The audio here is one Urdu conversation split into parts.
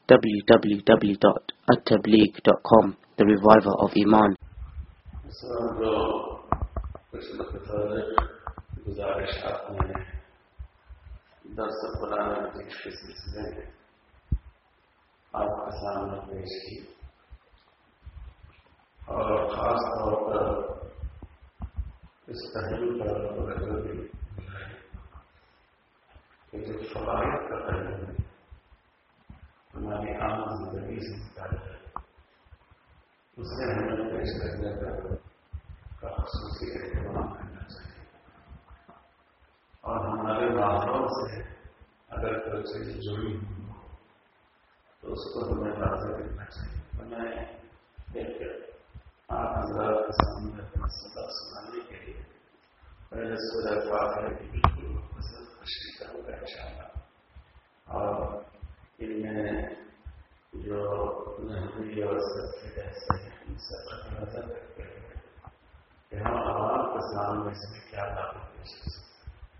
www.attableek.com, the reviver of Iman. گزارشات میں نے درس قرآن مجید کے سلسلے میں آپ کے سامنے پیش کی اور خاص طور پر اس پہلو پر توجہ دی کہ جو فوائد کا پہلو ہے ہماری عام زندگی سے متعلق ہے، اسے ہمیں پیش کرنے کا خصوصی اہتمام کرنا چاہیے اور ہمارے ماحول سے اگر کوئی چیز جڑی ہوئی ہو تو اس کو ہمیں واضح کرنا چاہیے۔ میں آپ حضرات کے سامنے اپنا سبق سنانے کے لیے پہلے سورہ فاتحہ کی بالکل مختصر تشریح کروں گا انشاءاللہ، اور ان میں جو نحوی اور صرفی ایسے ہیں ان سب پر نظر رکھتے ہوئے کہ ہم عوام کے سامنے اس میں کیا دعوت پیش کر سکتے ہیں۔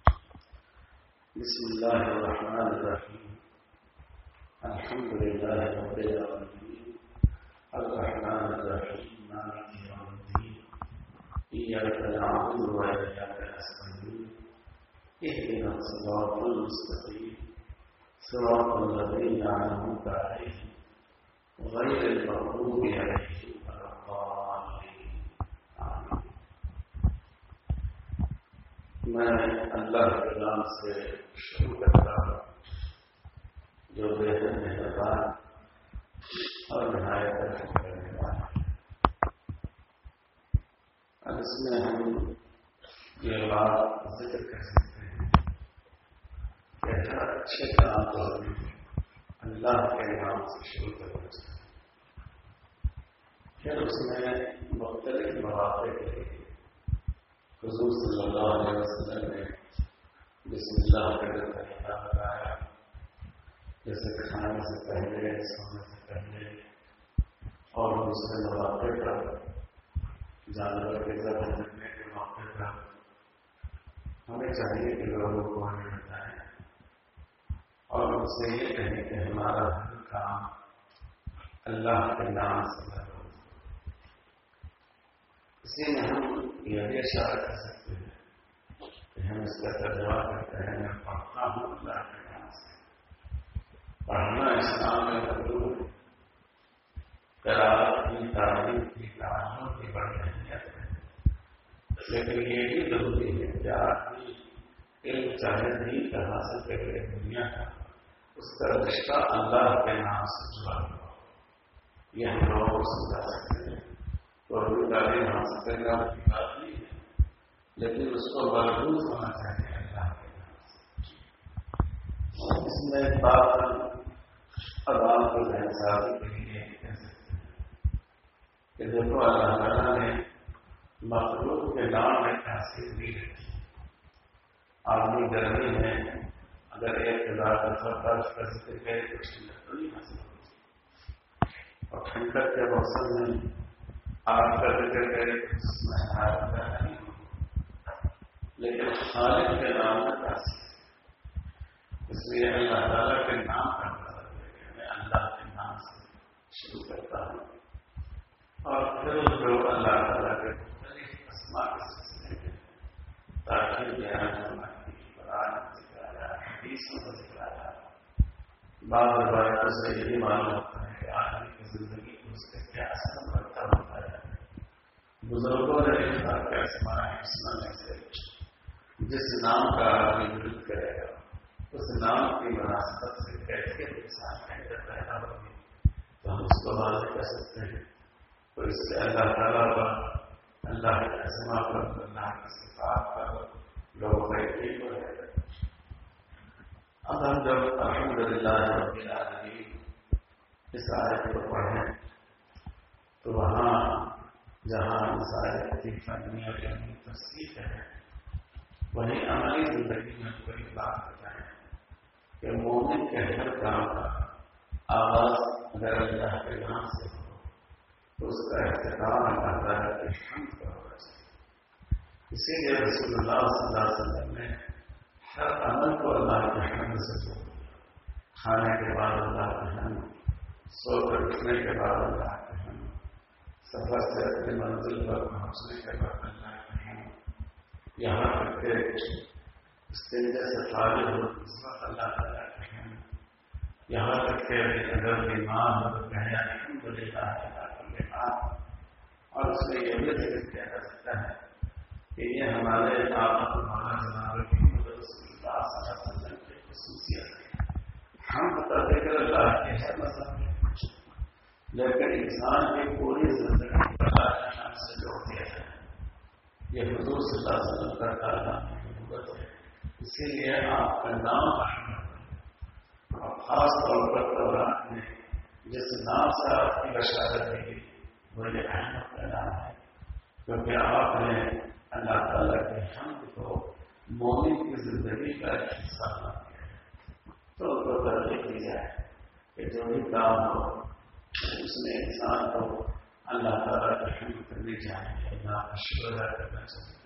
بسم اللہ الرحمن الرحیم، الحمد للہ رب العالمین، الرحمن الرحیم، مالک یوم الدین، ایاک نعبد و ایاک نستعین، اهدنا الصراط المستقیم، صراط الذین انعمت علیہم غیر المغضوب علیہم ولا الضالین، آمین۔ میں اللہ کے نام سے شروع کرتا ہوں جو بے حد مہربان اور نہایت رحم کرنے والا ہے۔ اب اس میں ہم یہ بات ذکر کر سکتے ہیں کہ ہر اچھے کام کو اللہ کے نام سے شروع کرنا چاہیے، پھر اس میں مختلف مواقع کے لیے حضور صلی اللہ علیہ وسلم نے بسم اللہ کا طریقہ بتایا، جیسے کھانے سے پہلے، سونے سے پہلے اور دوسرے مواقع پر، جانور کے ذبح کرنے کے موقع پر ہمیں چاہیے کہ لوگوں کو ہمیں بتائیں اور ان سے یہ کہیں کہ ہمارا ہر کام اللہ کے نام سے کرو۔ اسی میں ہم یہ بھی اشارہ کر سکتے ہیں کہ ہم اس کا ترجمہ کرتے ہیں میں پڑھتا ہوں اللہ کے نام سے۔ پڑھنا اسلام میں مطلوب ہے، قرات کی، تعلیم کی، تعلم کی بڑی اہمیت ہے، لیکن یہ بھی ضروری ہے کہ آدمی علم چاہے دین کا حاصل کرے دنیا کا، اس کا رشتہ اللہ کے نام سے جڑا ہوا۔ یہ ہم لوگوں کو سمجھا سکتے ہیں، اور بھی تعلیم حاصل کرنا کی بات نہیں ہے، لیکن اس کو مربوط ہونا چاہیے اللہ کے نام سے۔ اس میں ایک بات عوام کو ذہن سازی کے لیے کہہ سکتے ہیں کہ دیکھو اللہ تعالیٰ نے مخلوق کے نام میں تاثیر نہیں رکھی۔ آدمی گرمی میں اگر 1000 دفعہ برف کا ذکر کرے تو ٹھنڈک تو نہیں حاصل ہوتی، اور ٹھنڈک کے موسم میں آگ کا ذکر کرے تو اس میں حرارت پیدا نہیں ہوتی، لیکن خالق کے نام میں تاثیر ہے۔ اس لیے اللہ تعالیٰ کے نام کا مطلب ہے کہ میں اللہ کے نام سے شروع کرتا ہوں، اور پھر جو اللہ تعالیٰ کے مختلف اسماء کے سلسلے میں تاکہ بیان فرمائی، قرآن میں ذکر آیا، حدیث میں ذکر آیا۔ بعض روایتوں سے یہی معلوم ہوتا ہے کہ آدمی کی زندگی کو اس کا کیا اثر پڑتا ہوتا ہے۔ بزرگوں نے لکھا کہ اسماء الحسنی میں سے جس نام کا آدمی ورد کرے گا اس نام کی مناسبت سے کیفیت کے ساتھ کیفیت پیدا ہوگی، تو ہم اس کو واضح کر سکتے ہیں۔ تو اس سے اللہ تعالیٰ پر، اللہ کے اسماء پر، اللہ کی صفات پر لوگ یقین ہو رہے ہیں۔ اب ہم جب الحمدللہ رب العالمین اس آیت کو پڑھیں تو وہاں جہاں مسائل کی فنی اور علمی تفصیل ہے، وہیں عملی زندگی میں کوئی بات بتائیں کہ مومن کے ہر کام کا آغاز اگر اللہ کے نام سے ہو تو اس کا اختتام اللہ تعالیٰ کی حمد کا ہونا چاہیے۔ اسی لیے رسول اللہ صلی اللہ علیہ وسلم نے ہر عمل کو اللہ کی حمد سے جوڑ دیا۔ کھانے کے بعد اللہ کی حمد، سو کر اٹھنے کے بعد اللہ کے ہم سفر سے اپنی منزل پر پہنچنے کے بعد اللہ کے ہم یہاں تک کے استنجا سے فارغ ہو اس وقت اللہ تعالیٰ کے ہم یہاں تک کہ اگر بیمار ہو تو کہیں الحمدللہ اور اس میں یہ بھی ذکر کیا جا سکتا ہے کہ یہ ہمارے آپ ہمارا جناب محمد رسول اللہ صلی اللہ علیہ وسلم کی خصوصیت ہے. ہم بتاتے کہ اللہ کے ہر مذہب میں کچھ لیکن انسان کی پوری زندگی اللہ کے نام سے جوڑ دیا جائے. یہ حضور صلی اللہ علیہ وسلم کا تعالیٰ محبت ہے. اسی لیے آپ کا نام احمد اور خاص طور پر قرآن میں جس نام سے آپ کی بشارت دی وہ یہ احمد کا نام ہے کیونکہ آپ نے اللہ تعالیٰ کے حمد کو مومن کی زندگی کا ایک حصہ بنا دیا ہے. تو ان کو ترغیب دی جائے کہ جو بھی کام ہو اس میں انسان کو اللہ تعالیٰ کی حمد کرنی چاہیے, اللہ کا شکر ادا کرنا چاہیے.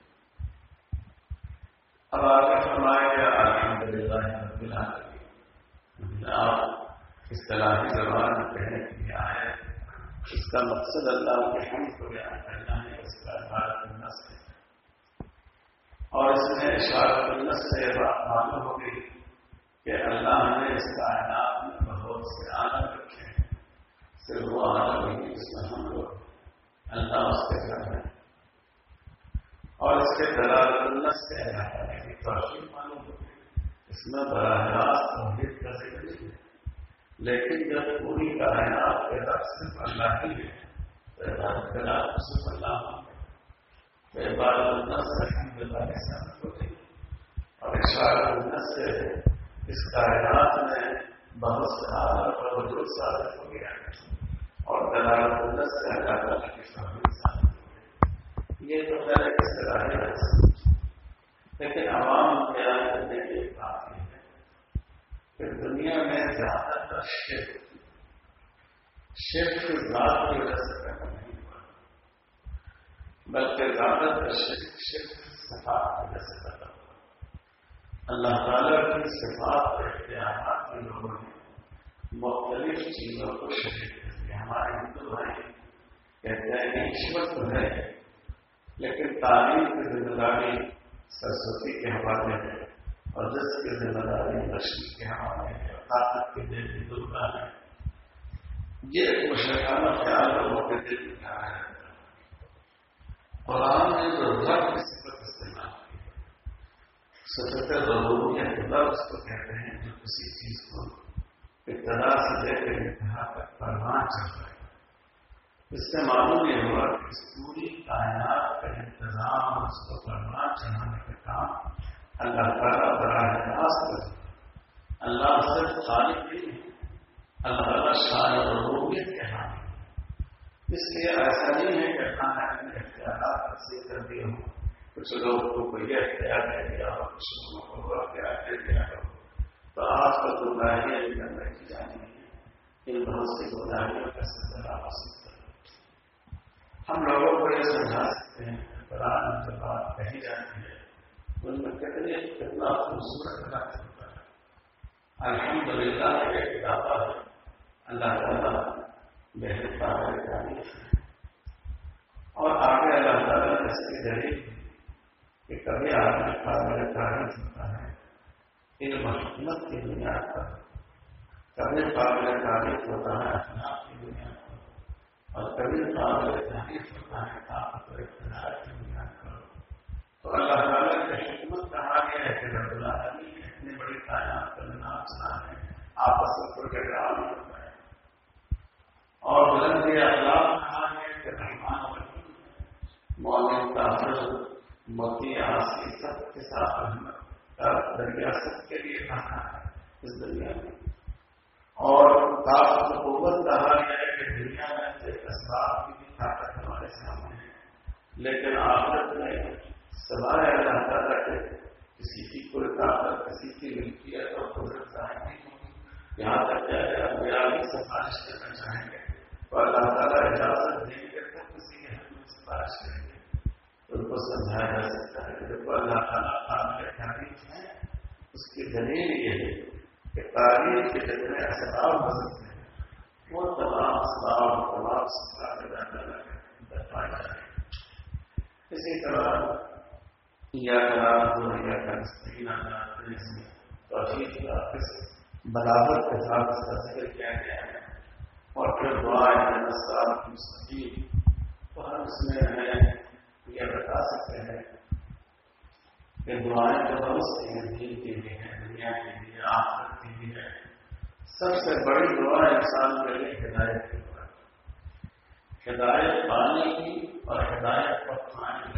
اب آگے فرمایا گیا الحمدللہ رب العالمین. آپ اصطلاحی زبان میں کہنے کے لیے آئے, اس کا مقصد اللہ کے حمد کو بیان کرنا ہے, اس کا عبارت النص ہے. اور اس میں اشارت النص سے یہ بات معلوم ہو گئی کہ اللہ نے اس کائنات میں بہت سے عالم رکھے ہیں, صرف وہ عالم نہیں جس میں ہم لوگ اللہ اس کے گھر ہے. اور اس کے دلالت النص سے اللہ تعالیٰ کی توحید معلوم ہو گئی. اس میں براہ راست توحید کا ذکر نہیں ہے, لیکن جب پوری کائنات کے رب صرف اللہ ہی ہے تو عبادت کا رب صرف اللہ ہے. تو عبادت النص الحمدللہ کے ساتھ ہو گئی. اور اشارت النص سے اس کائنات میں بہت سے عالم پر وجود ثابت ہو گیا اور دلالت النص سے اللہ تعالیٰ کی توحید ثابت ہو گئی. یہ تو خیر ایک اصطلاحی ہے, لیکن عوام بیان کرنے کی ایک بات یہ ہے کہ دنیا میں زیادہ تر شرک ذات کی وجہ سے پیدا نہیں ہوا, بلکہ زیادہ تر شرک صفات کی وجہ سے پیدا ہوا. اللہ تعالیٰ کی صفات اور اختیارات کے لوگوں نے مختلف چیزوں کو شریک کر دیا. ہمارے ہندو بھائی کہتے ہیں کہ ایشور تو ہے لیکن تعلیم کی ذمہ داری سرسوتی کے حوالے ہے اور رزق کی ذمہ داری لکشمی کے حوالے ہے اور طاقت کے دیوی درگا ہے. یہ ایک مشرکانہ خیال لوگوں کے دل میں آ رہا ہے. قرآن نے جو رب کی صفت استعمال کی صفت ربوبیت لفظ کو کہتے ہیں جو کسی چیز کو ابتدا سے لے کر انتہا تک پروان چڑھتا ہے. اس سے معلوم یہ ہوا کہ اس پوری کائنات کا انتظام اور اس کو پروان چڑھانے کا کام اللہ تعالیٰ براہ راست کرتا ہے. اللہ صرف خالق نہیں ہے, اللہ تعالیٰ شان ربوبیت کے حامل ہے. اس لیے ایسا نہیں ہے کہ اللہ نے اپنے اختیارات تقسیم کر دیے ہوں, کچھ لوگ کو کوئی اختیار دے دیا ہو, کچھ لوگوں کو اختیار دے دیا ہو. تو آج کل گمراہیاں بھی کرنے کی جانی ہے, ان بہت سی گمراہیوں کا سلسلہ حاصل کر. ہم لوگوں کو یہ سمجھا سکتے ہیں کہ قرآن میں جو بات کہی جاتی ہے ان میں کتنا خوبصورت لفظ ہوتا ہے. الحمدللہ ایک دعویٰ ہے, اللہ تعالیٰ بہت قابل تعریف ہے. اور آگے اللہ تعالیٰ نے اس کی دلیل کہ کبھی آدمی قابل تعریف ہوتا ہے علم و حکمت کی بنیاد پر, کبھی قابل تعریف ہوتا ہے اخلاق کی بنیاد پر, اور کبھی قابل تعریف ہوتا ہے طاقت و اقتدار کی بنیاد پر. تو اللہ تعالیٰ کی حکمت کہا گیا ہے کہ رب العالمین نے اتنی بڑی کائنات کا نظام چلا ہے, آپس میں کوئی ٹکراؤ نہیں ہوتا ہے. اور بلندی اخلاق کہا گیا کہ رحمان و رحیم مومن کافر موتی آسی سب کے ساتھ رحمت کا دریا سب کے لیے کہا ہے اس دنیا میں. اور طاقت و قوت کہا گیا ہے کہ دنیا میں سے اسباب کی بھی طاقت ہمارے سامنے ہے, لیکن آخرت میں سوائے اللہ تعالیٰ کے کسی کی کوئی طاقت, کسی کی ملکیت اور قدرت ظاہر نہیں ہوگی. یہاں تک کہ اگر میرا بھی سفارش کرنا چاہیں گے تو اللہ تعالیٰ اجازت دیں گے تب کسی کے حق میں سفارش کریں گے. ان کو سمجھایا جا سکتا ہے کہ جب اللہ تعالیٰ قابل تعریف ہے اس کی دلیل یہ ہے کہ تعریف کے جتنے اسباب ہو سکتے ہیں وہ اسی طرح یا توحید کا بلاغت کے ساتھ اس کا ذکر کیا گیا ہے، اور پھر دعائیں صراط مستقیم، تو ہم اس میں ہمیں یہ بتا سکتے ہیں کہ دعائیں تو بہت سی ہیں، دین کے لیے ہیں، دنیا کے لیے، آخرت کے لیے ہے۔ سب سے بڑی دعا انسان کے لیے ہدایت کی دعا، ہدایت پانے کی اور ہدایت پر قائم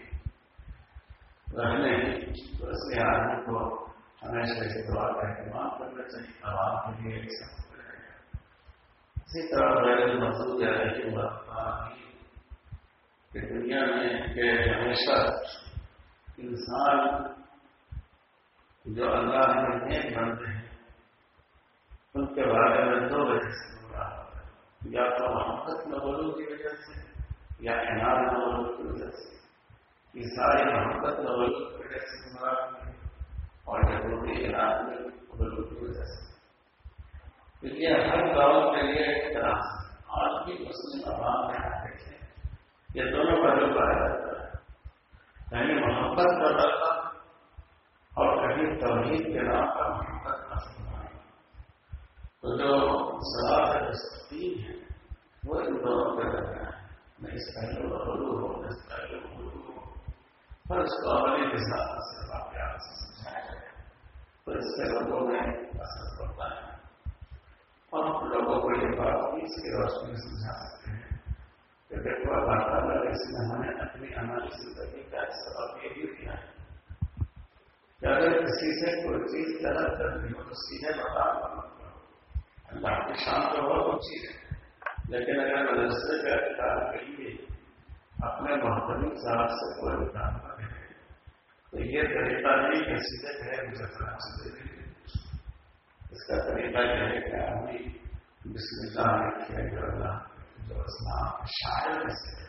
رہنے کی۔ تو اس لیے آدمی کو ہمیشہ اس دعا کا اہتمام کرنا چاہیے، عوام کے لیے ایک سب رہے گا۔ اسی طرح غیر المغضوب علیہم ولا الضالین کہ دنیا میں کہ ہمیشہ انسان جو اللہ نے نیک بنتے ہیں ان کے بارے میں دو وجہ سے برا ہوتا ہے، یا تو محبت نغلو کی وجہ سے یا انعام نغلو کی وجہ سے۔ یہ ساری محبت نغلو کی وجہ سے گمراہ ہوئی اور یہودی انعام نغلو کی وجہ سے۔ تو یہ ہر گاؤں کے لیے ایک طرح سے آج بھی مسلم عوام میں دیکھیں یہ دونوں پہلو پایا جاتا ہے، کہیں محبت کا ڈرتا اور کہیں توحید کے نام پر محبت کا سننا۔ تو جو صراط مستقیم ہے وہ ان دونوں پہ رہتا ہے، نہ اس پہلو کا غلو ہو نہ اس پہلو کا غلو ہو، پر اس کو عملی حساب سے واقعات سے سمجھایا جائے تو اس سے لوگوں میں اثر پڑتا ہے، اور ہم لوگوں کو یہ بات بھی اس کی روشنی میں سمجھا سکتے ہیں کہ دیکھو اللہ تعالیٰ نے اس میں ہمیں اپنی عملی زندگی کا سبب یہ بھی دیا ہے کہ اگر کسی سے کوئی چیز طلب کرنی ہو تو سیدھے بتا دو، اللہ کی شان تو بہت اونچی ہے، لیکن اگر مدرسے کا اختیار کے لیے اپنے محترم صاحب سے کوئی کام کرے تو یہ طریقہ نہیں کہ سیدھے کہے مجھے فلاں سے دے دیں۔ اس کا طریقہ یہ ہے کہ آدمی بسم اللہ لکھے جو اللہ جو اسلام کے شاعر میں سے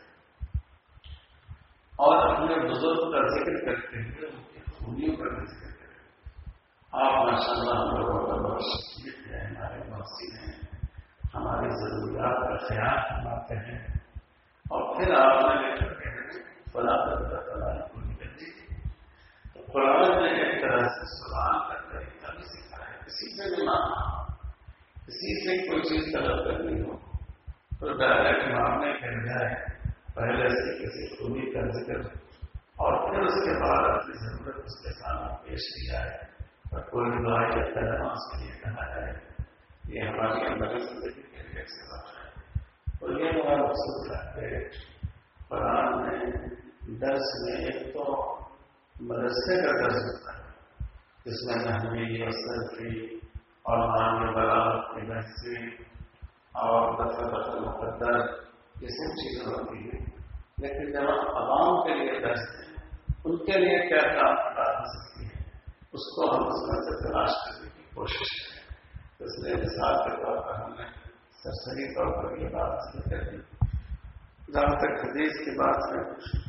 اور اپنے بزرگ کا ذکر کرتے ہوئے ان کی خوبیوں کا بھی ذکر کرتے۔ آپ ماشاء اللہ ہم لوگوں کا بہت شخصیت ہے، ہمارے محسن ہیں، ہماری ضروریات کا خیال فرماتے ہیں، اور پھر آپ نے لکھ کر کے فلاں فلاں کو نکل دیجیے۔ تو قرآن نے ایک طرح سے سوال کا طریقہ بھی سکھایا ہے، کسی سے بھی ماننا، کسی سے کوئی چیز طلب کرنی ہو تو ڈائریکٹ مانگنے کے بجائے پہلے سے کسی خوبی کا ذکر اور پھر اس کے بعد اپنی ضرورت اس کے سامنے پیش کی جائے اور کوئی دعا یا نماز کے لیے کہا جائے، یہ ہماری عملی زندگی کے لیے ایک سبب ہے۔ اور یہ ہمارا مقصود ہے کہ قرآن میں درس میں ایک تو مدرسے کا درس ہوتا ہے جس میں نحوی اور صرفی اور معنی بلاغت کی بحثی اور دفعہ مقدر یہ سب چیزیں ہوتی ہیں، لیکن جب عوام کے لیے درس ہیں ان کے لیے کیا کام ادا ہو سکتی ہے اس کو ہم اس میں سے تلاش کرنے کی کوشش کریں۔ اس لیے مثال کے طور پر ہم نے سرسری طور پر یہ بات ذکر کر دی۔ جہاں تک حدیث کی بات ہے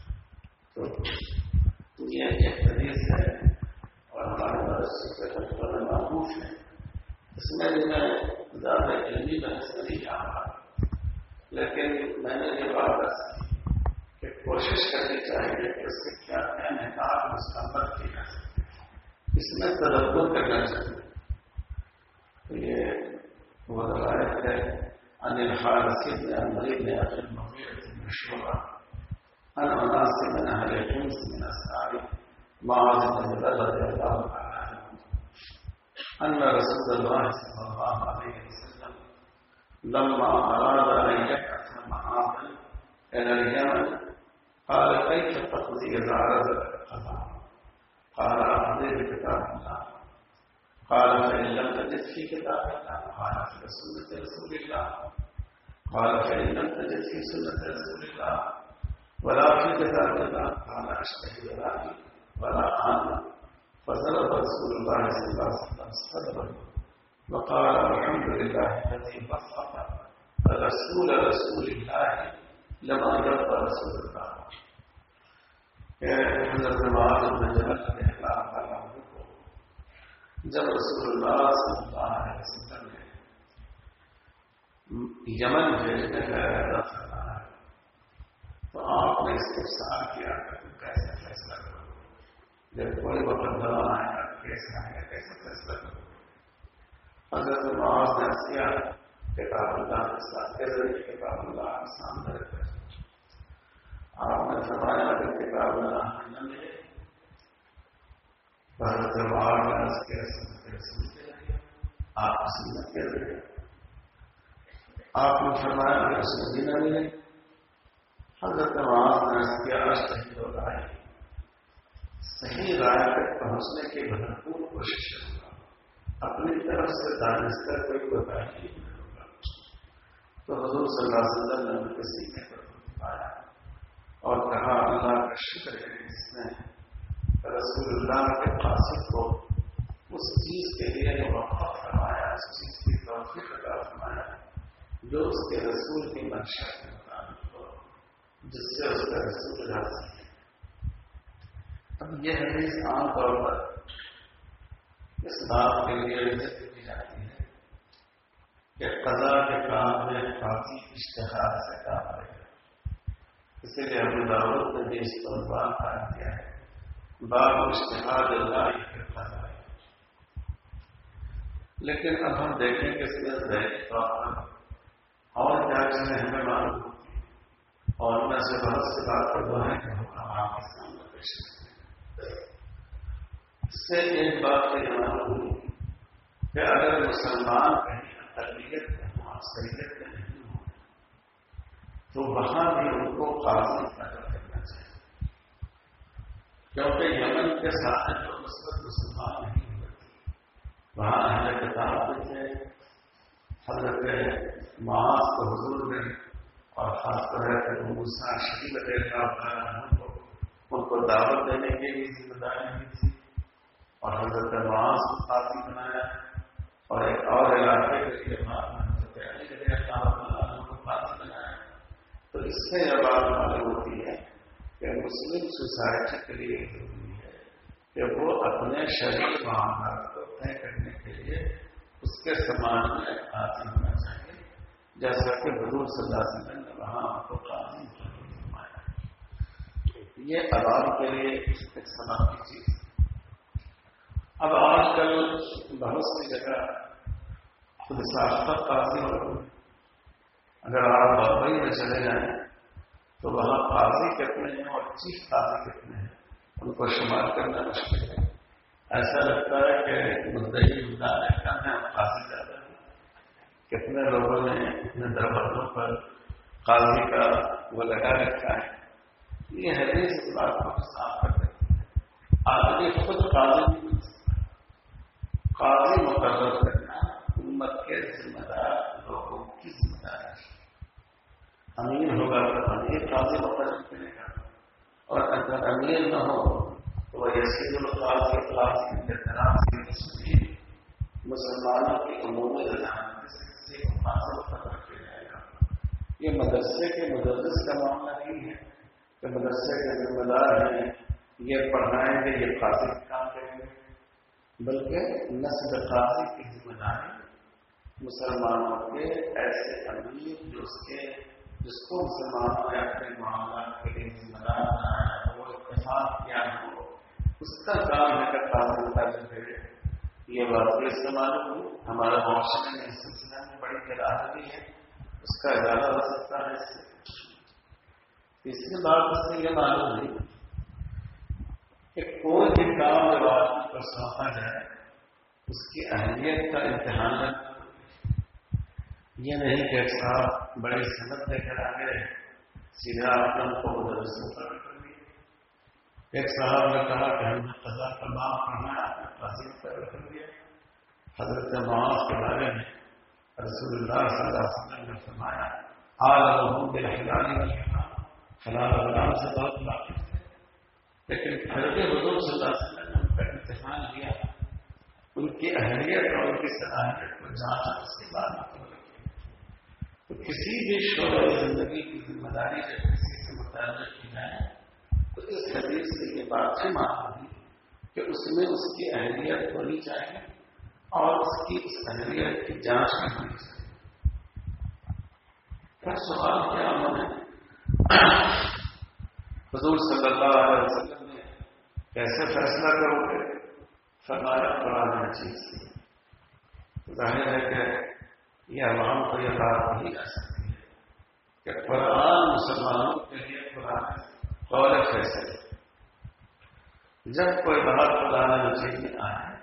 تو یہ ایک حدیث ہے اور ہمارے مدرسے سے معروف ہے، اس میں میں زیادہ علمی بحث نہیں جا رہا، لیکن میں نے یہ بات کہ کوشش کرنی چاہیے کہ اس کے کیا کیا نکات مستقبل کی جا سکتے، اس میں تدبر کرنا چاہیے۔ تو یہ وہ روایت ہے ان الحارث بن عمرو بن ابي المغيرة بن شعبة عن اناس من اهل حمص من اصحاب معاذ بن جبل رضي الله تعالى عنه ان رسول الله صلى الله عليه وسلم لما اراد ان يبعث معاذا الى اليمن قال كيف تقضي اذا عرضت القضاء؟ قال اقضي بكتاب الله. قال فإن لم تجد في كتاب الله قال في سنة رسول الله. قال فإن لم تجد في سنة رسول الله ولا في كتاب الله قال أشتهي ولا آمن. فضرب رسول الله صلى الله عليه وسلم صدره وقال الحمد لله الذي وفق رسول الله لما جب رسول الله. حضرت معاذ بن جبل رضی اللہ عنہ کو جب رسول اللہ صلی اللہ علیہ وسلم نے یمن بھیجنے کا ارادہ فرمایا تو آپ نے اس کو سال کیا کہ تم کیسے فیصلہ کرو، جب کوئی مقدمہ آئے گا کیس آئے گا کیسے فیصلہ کرو؟ حضرت معاذ نے کیا کتاب اللہ کے ساتھ کے ذریعے کتاب اللہ کے سامنے رکھا، آپ نے فرمایا کہ کتاب اللہ نہ ملے، حضرت معاذ نے اس کے سنتے رہے، آپ سنتے رہے، آپ نے فرمایا کہ اس میں بھی نہ ملے، حضرت معاذ نے کیا صحیح رائے تک پہنچنے کی بھرپور کوشش کروں گا، اپنی طرف سے دانستہ کوئی کوتاہی نہیں ہوگا۔ تو حضور صلی اللہ علیہ وسلم نے ان کے سینے پر پایا اور کہا اللہ کا شکر ہے جس نے رسول اللہ کے قاصد کو اس چیز کے لیے موفق فرمایا، اس چیز کی توفیق عطا فرمایا جو اس کے رسول کی منشا کے مطابق ہو، جس سے اس کا رسول راضی ہے۔ اب یہ حدیث عام طور پر اس بات کے لیے ذکر کی جاتی ہے کہ قضا کے کام میں قاضی اشتہار سے کام لے گا، اسی لیے ابو داؤد نے بھی اس پر باب قائم کیا ہے، باب اشتہار اللہ کے قضا۔ لیکن اب ہم دیکھیں کہ اس میں ذہنی طور پر اور کیا چیزیں ہمیں معلوم ہوتی ہیں، اور ان میں سے بہت سی باتیں وہ ہیں کہ ہم آپ کے سامنے پیش کرتے ہیں۔ اس سے ایک بات یہ معلوم ہوئی کہ اگر مسلمان کہیں اقلیت میں ہوں، اکثریت میں نہیں ہوں، تو وہاں بھی ان کو قاضی پیدا کرنا چاہیے، کیونکہ یمن کے ساتھ جو مثبت مسلمان نہیں ہوتے وہاں اہل کتاب تھے، حضرت معاذ کو حضور نے اور خاص طرح سے موسیٰ شریف ان کو دعوت دینے کی بھی ذمہ داری دی تھی، اور حضرت معاذ کو قاضی بنایا، اور ایک اور علاقے کے لیے حضرت علی رضی اللہ عنہ کو قاضی بنایا۔ تو اس سے یہ بات معلوم ہوتی ہے کہ مسلم سوسائٹی کے لیے ضروری ہے کہ وہ اپنے شرعی معاملات کو طے کرنے کے لیے اس کے سامان میں قاضی ہونا چاہیے، جیسا کہ حضور صلی اللہ علیہ وسلم نے وہاں کو قاضی فرمایا۔ یہ عوام کے لیے ایک سبق کی چیز۔ اب آج کل بہت سی جگہ خود ساختہ قاضی ہو رہے ہیں، اگر آپ بمبئی میں چلے جائیں تو وہاں قاضی کتنے ہیں اور چیف قاضی کتنے ہیں ان کو شمار کرنا مشکل ہے۔ ایسا لگتا ہے کہ مدعی مدعا کم ہے اور قاضی زیادہ ہے۔ کتنے لوگوں نے اپنے دروازوں پر قاضی کا وہ لگا رکھا ہے۔ یہ حدیث اس بات کو صاف کر دیتی ہے، آدمی خود قاضی نہیں بن سکتا، قاضی مقرر کرنا امت کے ذمہ دار لوگوں کی ذمہ داری ہے۔ امیر ہوگا تو امیر قاضی مقرر کرے گا، اور اگر امیر نہ ہو تو وہ یسیر القاضی قاضی کے طرح سے مسلمانوں کی عمومی رضامندی سے قاضی مقرر کیا جائے گا۔ یہ مدرسے کے مدرس کا معاملہ نہیں ہے کہ مدرسے کے ذمہ دار ہیں یہ پڑھائیں گے یہ قاضی کا کام کریں گے، بلکہ نصب قاضی کی ذمہ داری مسلمانوں کے ایسے امیر جس کو مسلمانوں نے اپنے معاملات کے لیے ذمہ دار بنایا ہے، وہ اتفاق کیا ہو، اس کا کام ہے کہ قاضی متعلق کرے۔ یہ بات بھی استعمال ہو، ہمارے معاشرے میں اس سلسلے میں بڑی گراہی ہے، اس کا اضافہ ہو سکتا ہے۔ اس سے تیسری بات اس سے یہ معلوم ہوئی کہ کوئی بھی کام جب آدمی کو سونپا جائے اس کی اہمیت کا امتحان لینا، یہ نہیں کہ ایک صاحب بڑی صنعت لے کر آ گئے سیدھا آپ نے ان کو مدرس مقرر کر دیا۔ ایک صاحب نے کہا کہ ہم نے قضا کا باب پڑھنا ہے، آپ نے قاضی مقرر کر دیا۔ حضرت معاذ کے بارے میں رسول اللہ صلی اللہ علیہ وسلم نے فرمایا عالمہم بالحلال والحرام، حلال حرام سے بہت واقف ہے، لیکن پھر بھی حضور صلی اللہ علیہ وسلم نے ان کا امتحان لیا، ان کی اہلیت اور ان کی صلاحیت کو جانچا، اس کے بعد تو کسی بھی شعبہ زندگی کی ذمہ داری جب کسی سے متعلق کی جائے تو اس حدیث سے یہ بات ہے معلوم کہ اس میں اس کی اہلیت ہونی چاہیے اور اس کی اس اہلیت کی جانچ بھی ہونی چاہیے۔ پھر سوال کیا ہمیں حضور صلی اللہ علیہ وسلم نے کیسے فیصلہ کرو گے؟ فرمایا قرآن مجید. ظاہر ہے کہ یہ عوام کو یہ بات نہیں آ سکتی ہے کہ قرآن مسلمانوں کے لیے قرآن قول فیصل. جب کوئی بات قرآن مجید میں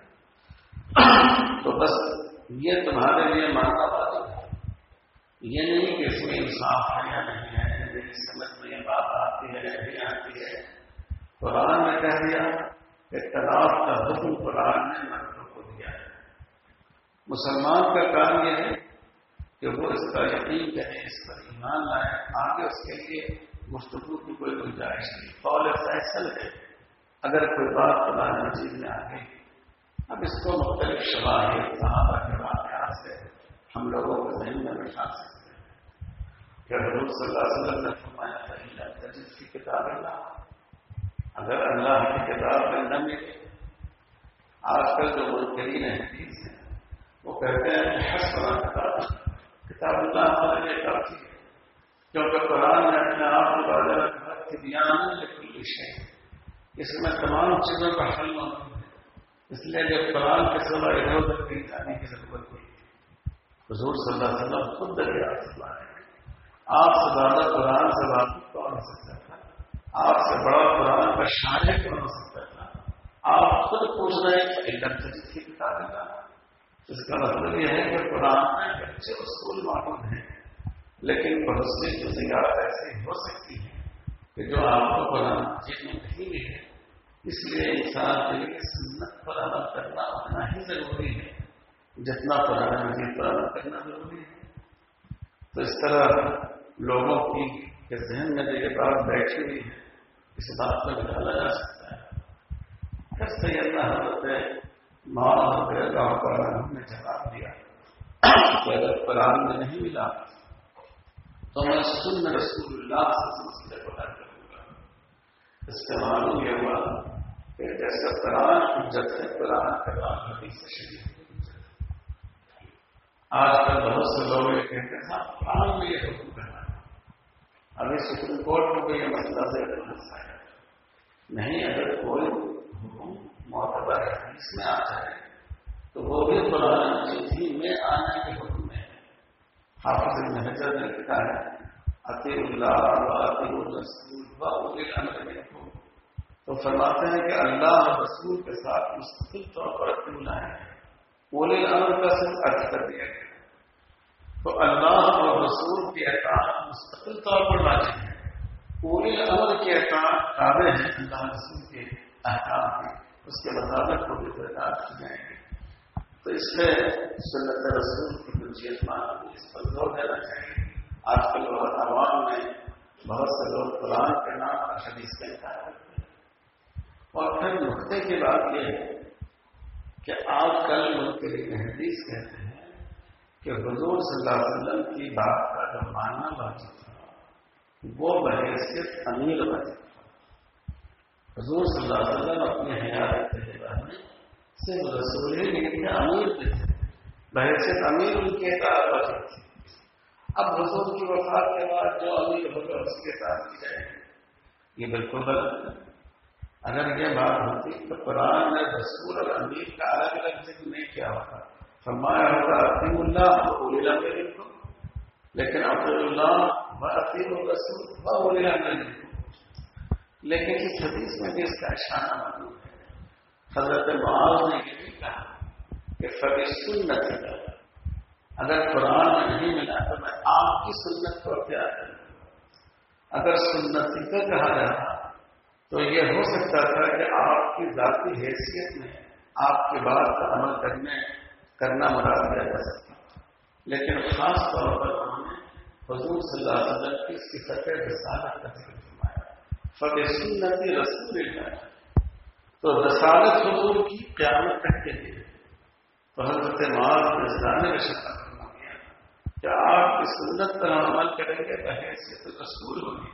آئے تو بس یہ تمہارے لیے ماننا واجب ہے. یہ نہیں کہ اس میں انصاف ہے یا نہیں ہے، میری سمجھ میں یہ بات آتی ہے یا نہیں آتی ہے. قرآن نے کہہ دیا کہ طلاق کا حکم قرآن نے مردوں کو دیا ہے. مسلمان کا کام یہ ہے کہ وہ اس کا یقین کرے، اس پر ایمان لائے. آگے اس کے لیے گفتگو کی کوئی گنجائش نہیں. قول فیصل ہے. اگر کوئی بات قرآن مجید میں آ گئی، اب اس کو مختلف شواہد صحابہ کے واقعات سے ہم لوگوں کو ذہن میں بٹھا سکتے ہیں کہ حضور صلی اللہ علیہ وسلم نے فرمایا تھا تجد فی کتاب اللہ، اگر اللہ کی کتاب میں نہ ملے. آج کل جو منکرین حدیث ہیں وہ کہتے ہیں کہ حسب کتاب اللہ ہمارے لیے کافی ہے، کیونکہ قرآن نے اپنے آپ کو بازار کہا کہ بیان لکل شیء، اس میں تمام چیزوں کا حل موجود ہے. اس لیے جب قرآن کے سوا ادھر ادھر کہیں جانے کی ضرورت نہیں. حضور صلی اللہ علیہ وسلم خود دریافت فرما رہے ہیں. آپ سے زیادہ قرآن سے واقف کون ہو سکتا تھا؟ آپ سے بڑا قرآن کا شارح کون ہو سکتا تھا؟ آپ خود پوچھ رہے ہیں کہ علم تجد فی کتاب اللہ. اس کا مطلب یہ ہے کہ قرآن میں اچھے اصول موجود ہیں، لیکن بہت سی جزیات ایسی ہو سکتی ہیں کہ جو آپ کو قرآن مجید میں نہیں ملے. اس لیے انسان کے لیے سنت پر عمل کرنا اتنا ہی ضروری ہے جتنا قرآن مجید پر عمل کرنا ضروری ہے. تو اس طرح لوگوں کی کے ذہن میں جو یہ بات بیٹھی ہوئی ہے، اس بات کو نکالا جا سکتا ہے. پھر سیدنا حضرت مولانا رضی اللہ تعالیٰ عنہ نے جواب دیا کہ اگر قرآن میں نہیں ملا تو میں سنت رسول اللہ سے مسئلے کو حل کروں گا. اس سے معلوم یہ ہوا کہ جیسا قرآن حجت ہے، قرآن کا بات حدیث شریف کی حجت ہے. آج کل بہت سے لوگ یہ کہتے ہیں قرآن میں یہ حکم کرنا ہے. ابھی سپریم کورٹ میں کوئی یہ مسئلہ سے مسائل نہیں. اگر کوئی حکم معتبر ہے اس میں آ جائے تو وہ بھی قرآن مجید میں آنے کے حکم میں ہے. حافظ ابن حجر نے لکھا ہے اطیعوا اللہ و اطیعوا الرسول واولی الامر منکم. تو فرماتے ہیں کہ اللہ اور رسول کے ساتھ مستقل طور پر اطیعوا لائیں. اولی الامر کا صرف ارتھ کر دیا گیا. تو اللہ اور رسول کی اطاعت مستقل طور پر واجب ہے. اولی الامر کی اطاعت تابع ہے اللہ رسول کے احکام کی، اس کے مطابق کو بھی اطاعت کی جائے گی. تو اس سے سنت رسول کی حجیت مانگی، اس پر زور دینا چاہیے. آج کل بہت عوام میں بہت سے لوگ قرآن کے نام پر حدیث کا انکار کرتے ہیں. اور پھر نقطے کی بات یہ ہے کہ آج کل منکرین حدیث کہتے ہیں کہ حضور صلی اللہ علیہ وسلم کی بات کا جو ماننا واجب تھا وہ بحیثیت امیر واجب تھا. حضور صلی اللہ علیہ وسلم اپنے حیات طیبہ میں صرف رسول ہی نہیں تھے، امیر بھی تھے. بحیثیت امیر ان کے اطاعت واجب تھی. اب حضور کی وفات کے بعد جو امیر ہوگا اس کے ساتھ کی جائے گی، یہ بالکل غلط ہے. اگر یہ بات ہوتی تو قرآن نے رسول اور امیر کا الگ الگ ذکر نہیں کیا ہوتا. فرمایا ہوتا اطیعوا اللہ و اولی الامر منکم، لیکن اطیعوا اللہ و اطیعوا الرسول و اولی الامر منکم. لیکن اس حدیث میں بھی اس کا اشارہ موجود ہے. حضرت معاذ نے یہ بھی کہا کہ فبسنت کا، اگر قرآن میں نہیں ملا تو میں آپ کی سنت کو اختیار کروں. اگر سنتی کو کہا جاتا تو یہ ہو سکتا تھا کہ آپ کی ذاتی حیثیت میں آپ کی بات پر عمل کرنا مراد لیا جا سکتا. لیکن خاص طور پر انہوں نے حضور صلی اللہ علیہ وسلم کی صفت رسالت کا ذکر فرمایا. فبسنت رسول اللہ، تو رسالت حضور کی قیامت تک کے لیے. تو حضرت معاذ نے جانے میں شکر کرنا گیا کہ آپ کی سنت پر عمل کریں گے بحیثیت رسول ہوگی.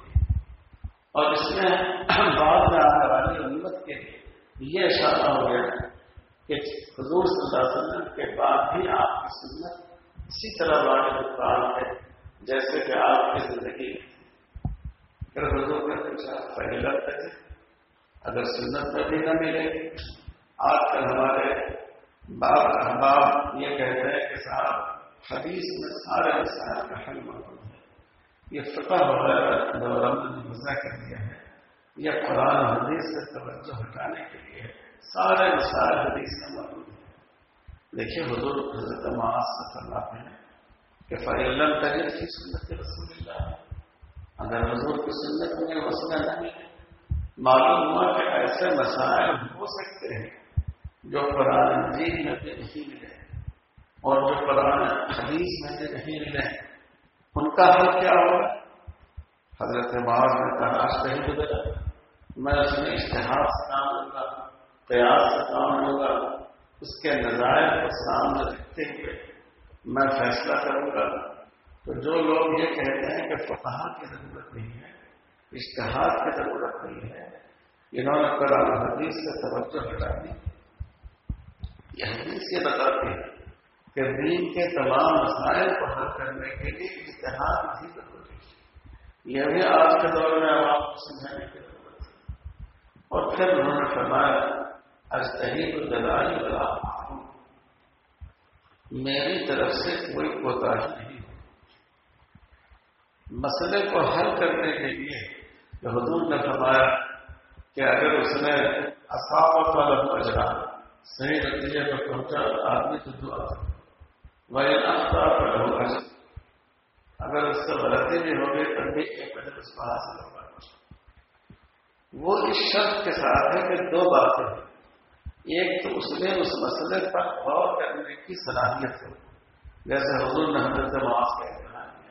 اور اس میں بعد میں آنے والی امت کے لیے یہ اشارہ ہو گیا کہ حضور صلی اللہ علیہ وسلم کے بعد بھی آپ کی سنت اسی طرح واجب القرآن ہے جیسے کہ آپ کی زندگی میں. پھر حضور نے پوچھا پہلا تجد، اگر سنت میں بھی نہ ملے، آج کل ہمارے باپ احباب یہ کہتے ہیں کہ صاحب حدیث میں سارے مسائل کا حل موجود ہے، یہ فقہ وغیرہ نے وضع کر دیا ہے، یہ قرآن و حدیث سے توجہ ہٹانے کے لیے سارے مسائل حدیث میں موجود ہیں۔ دیکھیے حضور حضرت معاذ سے فرماتے ہیں کہ فَإِن تجد فی سنت رسول اللہ، اگر حضور کی سنت میں مسئلہ نہیں، معلوم ہوا کہ ایسے مسائل ہو سکتے ہیں جو قرآن مجید میں بھی نہیں ملے اور جو قرآن حدیث میں بھی نہیں ملے، ان کا حل کیا ہوگا؟ حضرت معاذ نے تلاش نہیں گزرا، میں اس میں اجتہاد سے کام لوں گا، قیاس سے کام لوں گا، اس کے نظائر کو سامنے رکھتے ہوئے میں فیصلہ کروں گا۔ تو جو لوگ یہ کہتے ہیں کہ فقہ کی ضرورت نہیں ہے، اجتہاد کی ضرورت نہیں ہے، انہوں نے قرآن حدیث سے توجہ ہٹا دی۔ یہ حدیث یہ بتاتی ہے کہ دین کے تمام مسائل کو حل کرنے کے لیے اجتہاد نہیں ضروری ہے، یہ بھی آج کے دور میں عوام کو سمجھانے کی ضرورت ہے۔ اور پھر انہوں نے فرمایا اجتہد الجلال ولا معلوم، میری طرف سے کوئی کوتاہی نہیں ہے مسئلے کو حل کرنے کے لیے۔ کہ حضور نے فرمایا کہ اگر اس نے اصابت له اجران، صحیح نتیجے پر پہنچا آدمی تو دعا وَإِنْ أَخْطَأَ فَلَهُ أَجْرٌ، اگر اس سے غلطی بھی ہوگی تب بھی ایک اجر اس کو حاصل ہوگا۔ وہ اس شرط کے ساتھ ہے کہ دو باتیں ہیں، ایک تو اس نے اس مسئلے پر غور کرنے کی صلاحیت ہو، جیسے حضور نے حضرت معاذ کا اعلان کیا،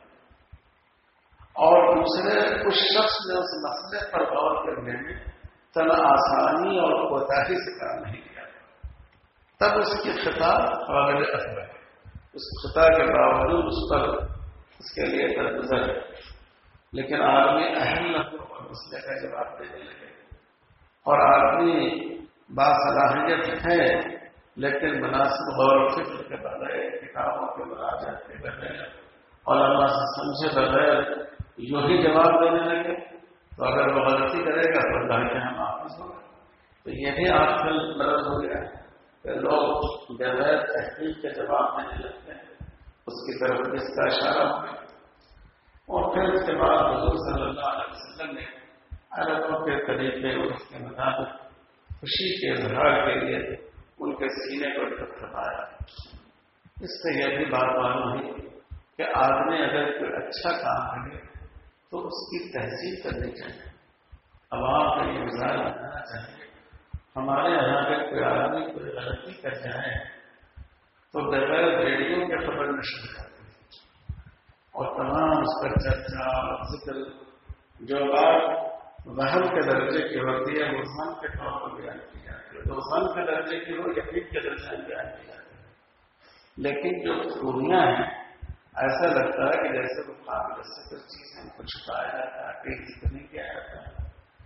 اور دوسرے اس شخص نے اس مسئلے پر غور کرنے میں چل آسانی اور کوتاہی سے کام نہیں کیا، تب اس کی خطا قابل اثر ہے، اس خطا کے باوجود اس پر اس کے لیے درگزر ہے۔ لیکن آدمی اہل نہ ہو اور مسئلے کا جواب دینے لگے، اور آدمی باصلاحیت ہے لیکن مناسب غور و فکر کے بغیر، کتابوں کے مراجعت کے بغیر، علماء سے سمجھے بغیر یوں ہی جواب دینے لگے، تو اگر وہ غلطی کرے گا تو اللہ کے یہاں معافذ ہوگا۔ تو یہ بھی آج کل مرض ہو گیا ہے کہ لوگ بغیر تحقیق کے جواب دینے لگتے ہیں، اس کی طرف اس کا اشارہ ہو گیا۔ اور پھر اس کے بعد حضور صلی اللہ علیہ وسلم نے عربوں کے طریقے اور اس کے مطابق خوشی کے اظہار کے لیے ان کے سینے کو تھپتھپایا۔ اس سے یہ بھی بات معلوم ہوئی کہ آدمی اگر کوئی اچھا کام کرے تو اس کی تحسین کرنی چاہیے، عوام کا یہ مزاج بنانا چاہیے۔ ہمارے یہاں اگر کوئی آدمی کوئی غلطی کر جائے تو بغیر ریڈیو کے خبر نشر کرتے ہیں، اور تمام اس پر چرچا اور ذکر جو بات وہم کے درجے کی ہوتی ہے وہ ظن کے طور پر بیان کی جاتی ہے، جو ظن کے درجے کی ہو یقین کے درجے میں بیان کی جاتی ہے۔ لیکن جو خوبیاں ہیں ایسا لگتا ہے کہ جیسے وہ قابل ذکر چیزیں کو چھپایا جاتا ہے، کہیں ذکر نہیں کیا جاتا ہے۔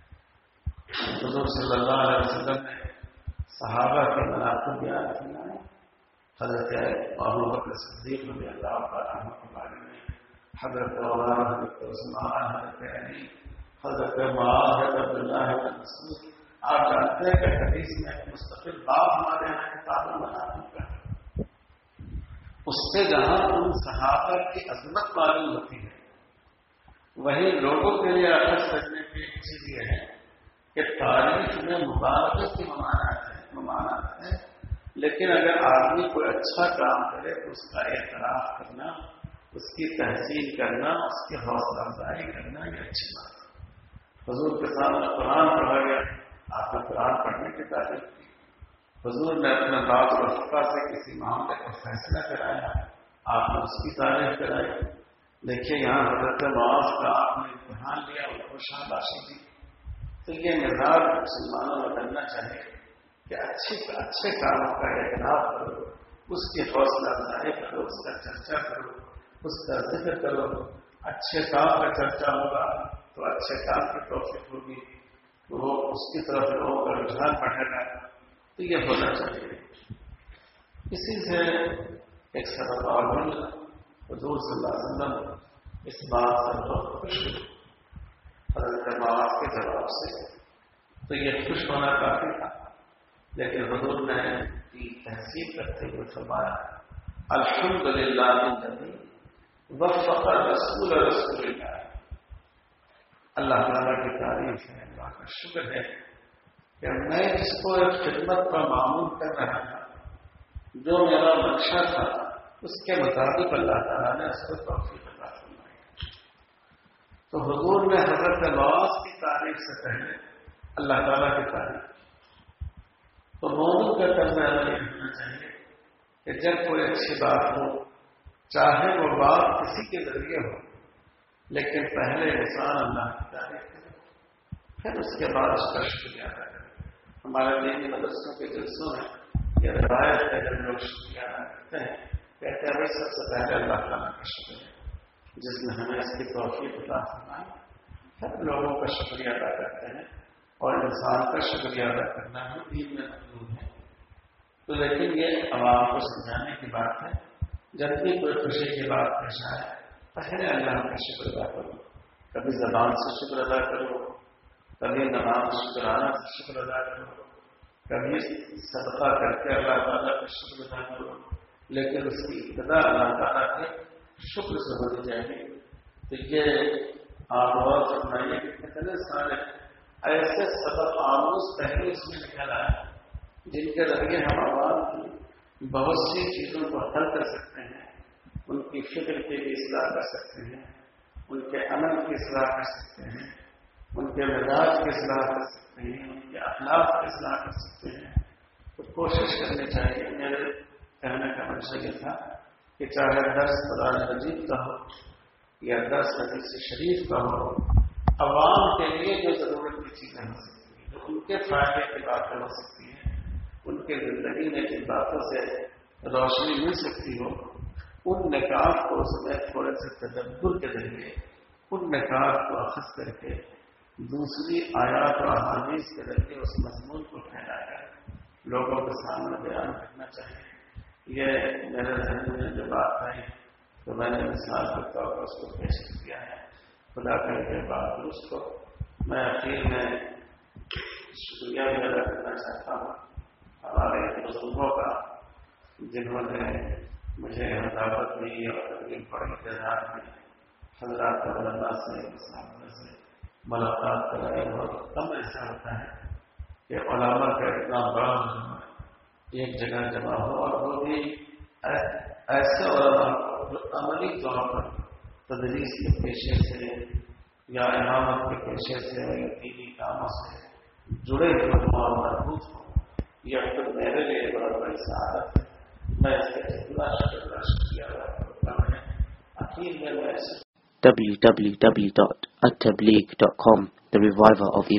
حضور صلی اللہ علیہ وسلم نے صحابہ کے مناقب بیان کیا ہے، حضرت ابوبکر صدیق رضی اللہ عنہ کے بارے میں، حضرت عمر، حضرت عثمان، حضرت علی، حضرت معاذ، حضرت عبداللہ، حضرت مسعود۔ آپ جانتے ہیں کہ حدیث میں ایک مستقل باب ہمارے یہاں کتاب المناقب کا ہے، اس سے جہاں ان صحابہ کی عظمت معلوم ہوتی ہے، وہی لوگوں کے لیے اثر کرنے کی ایک چیز یہ ہے کہ تاریخ میں مبالغت کی ممانعت ہے، لیکن اگر آدمی کوئی اچھا کام کرے تو اس کا اعتراف کرنا، اس کی تحسین کرنا، اس کی حوصلہ افزائی کرنا یہ اچھی بات ہے۔ حضور کے سامنے قرآن پڑھا گیا، آپ نے قرآن پڑھنے کی تعریف کی، حضور نے اپنے بات رفقا سے کسی معاملے کا فیصلہ کرایا، آپ نے اس کی تعریف کرائی۔ دیکھیے یہاں حضرت معاذ کا آپ نے امتحان لیا، ان کو شاباشی دی۔ تو یہ مزاج مسلمانوں میں بننا چاہیے کہ اچھے کاموں کا اعتراف کرو، اس کی حوصلہ افزائی کرو، اس کا چرچا کرو، اس کا ذکر کرو۔ اچھے کام کا چرچا ہوگا تو اچھے کام کی توفیق ہوگی، وہ اس کی طرف لوگوں کا رجحان بڑھے گا۔ تو یہ ہونا چاہیے۔ اسی سے ایک سبب اور ملا، حضور صلی اللہ علیہ وسلم اس بات سے بہت خوش ہوئے حضرت معاذ کے جواب سے، تو یہ خوش ہونا کافی تھا، لیکن حضور نے کی تحسین کرتے ہوئے فرمایا الحمدللہ الذی وفق رسول اللہ، اللہ تعالیٰ کی تعریف ہے، اللہ کا شکر ہے کہ میں جس کو ایک خدمت کا معمول کر رہا تھا، جو میرا نقشہ تھا، اس کے مطابق اللہ تعالیٰ نے اس کو توفیق عطا فرمائی۔ تو حضور نے حضرت معاذ کی تعریف سے پہلے اللہ تعالیٰ کی تعریف، تو مومن کا طرز عمل یہ ہونا چاہیے کہ جب کوئی اچھی بات ہو، چاہے وہ بات کسی کے ذریعے ہو، لیکن پہلے انسان اللہ کی تعریف کرے، پھر اس کے بعد اس کا شکریہ ادا کرے۔ ہمارے دینی مدرسوں کے جلسوں میں یہ روایت ہے، جب لوگ شکریہ ادا کرتے ہیں کہتے ہیں بھائی سب سے پہلے اللہ تعالیٰ کا شکر ہے جس نے ہمیں اس کی توفیق عطا فرمائی، پھر لوگوں کا شکریہ ادا کرتے ہیں، اور انسان کا شکریہ ادا کرنا بھی دین میں مطلوب ہے۔ تو لیکن یہ عوام کو سمجھانے کی بات ہے، جب بھی کوئی خوشی کی بات پیش آئے پہلے اللہ کا شکر ادا کرو، کبھی زبان سے شکر ادا کرو، کبھی نماز شکرانہ سے شکر ادا کرو، کبھی صدقہ کر کے اللہ تعالیٰ کا شکر ادا کرو، لیکن اس کی ابتدا اللہ تعالیٰ کے شکر سے ہونی چاہیے۔ تو یہ آپ غور فرمائیے کہ کتنے سارے ایسے سبق آموز پہلے اس میں نکل آئے جن کے ذریعے ہم عوام کی بہت سی چیزوں کو حل کر سکتے ہیں، ان کی فکر کی بھی اصلاح کر سکتے ہیں، ان کے عمل کی اصلاح کر سکتے ہیں، ان کے مزاج کی اصلاح کر سکتے ہیں، ان کے اخلاق کی اصلاح کر سکتے ہیں۔ تو کوشش کرنی چاہیے۔ میرے کہنے کا مقصد یہ تھا کہ چاہے درس قرآن مجید کا ہو یا درس حدیث شریف کا ہو، عوام کے لیے جو ضرورت کی چیزیں ہو سکتی ہیں، جو ان کے فائدے کی باتیں ہو سکتی ہیں، ان کے زندگی میں جن باتوں سے روشنی مل سکتی ہو، ان نکات کو اس میں تھوڑے سے تدبر کے ذریعے ان نکات کو اخذ کر کے دوسری آیات اور احادیث کے ذریعے اس مضمون کو پھیلا کر لوگوں کے سامنے بیان کرنا چاہیے۔ یہ میرے ذہن میں جو بات آئی تو میں نے مثال کے طور پر اس کو پیش کیا ہے۔ خدا کر کے بعد اس کو میں اخیر میں شکریہ بھی ادا کرنا چاہتا ہوں ہمارے بزرگوں کا، جنہوں نے مجھے دعوت دی اور تقریب بڑی تعداد میں حضرات علماء سے ملاقات کرائی۔ بہت کم ایسا ہوتا ہے کہ علماء کا اتنا بڑا مجموعہ ایک جگہ جمع ہو، اور وہ بھی ایسے علماء جو عملی طور پر تدریس کے پیشے سے یا امامت کے پیشے سے یا دینی کاموں سے جڑے ہوئے ہوں اور مربوط ہوں، یہ خود میرے لیے بہت بڑی سعادت ہے۔ میں اس کے جتنا شکریہ ادا کرتا ہوں۔ اخیر میں www.attableek.com, the reviver of